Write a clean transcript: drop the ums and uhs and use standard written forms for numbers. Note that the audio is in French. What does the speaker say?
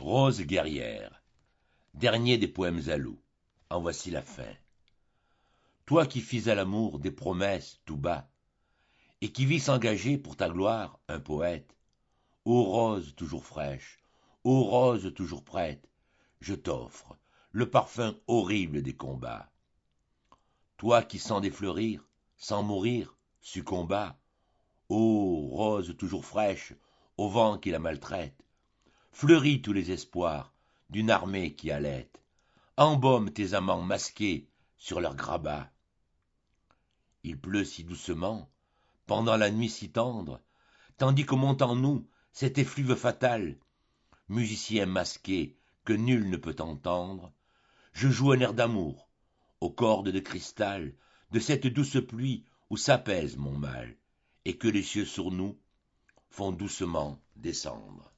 Rose guerrière, dernier des poèmes à loup, en voici la fin. Toi qui fis à l'amour des promesses tout bas, et qui vis s'engager pour ta gloire un poète, ô rose toujours fraîche, ô rose toujours prête, je t'offre le parfum horrible des combats. Toi qui sans défleurir, sans mourir, succomba, ô rose toujours fraîche, au vent qui la maltraite, fleuris tous les espoirs d'une armée qui allaite, embaume tes amants masqués sur leurs grabats. Il pleut si doucement, pendant la nuit si tendre, tandis que monte en nous cet effluve fatal, musicien masqué que nul ne peut entendre, je joue un air d'amour, aux cordes de cristal, de cette douce pluie où s'apaise mon mal, et que les cieux sur nous font doucement descendre.